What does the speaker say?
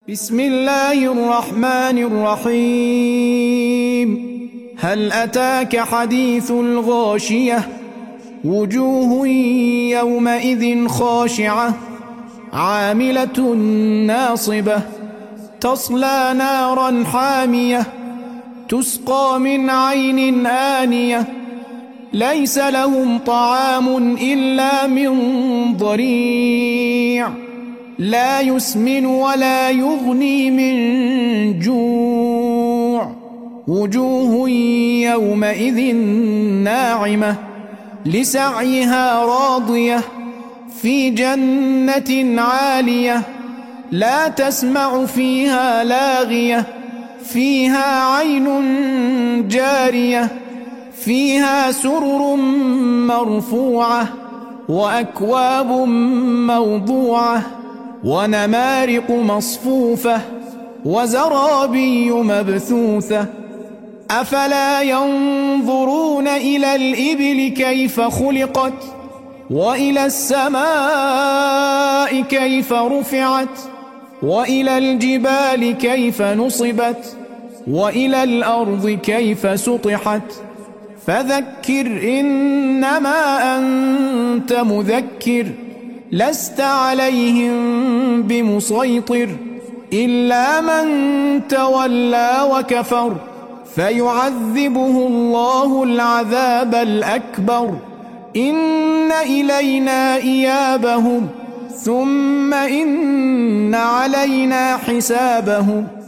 بسم الله الرحمن الرحيم. هل أتاك حديث الغاشية؟ وجوه يومئذ خاشعة عاملة ناصبة تصلى نارا حامية تسقى من عين آنية ليس لهم طعام إلا من ضريع لا يسمن ولا يغني من جوع. وجوه يومئذ ناعمة لسعيها راضية في جنة عالية لا تسمع فيها لاغية فيها عين جارية فيها سرر مرفوعة وأكواب موضوعة ونمارق مصفوفة وزرابي مبثوثة. أفلا ينظرون إلى الإبل كيف خلقت وإلى السماء كيف رفعت وإلى الجبال كيف نصبت وإلى الأرض كيف سطحت. فذكر إنما أنت مذكر لست عليهم بمسيطر إلا من تولى وكفر فيعذبه الله العذاب الأكبر. إن إلينا إيابهم ثم إن علينا حسابهم.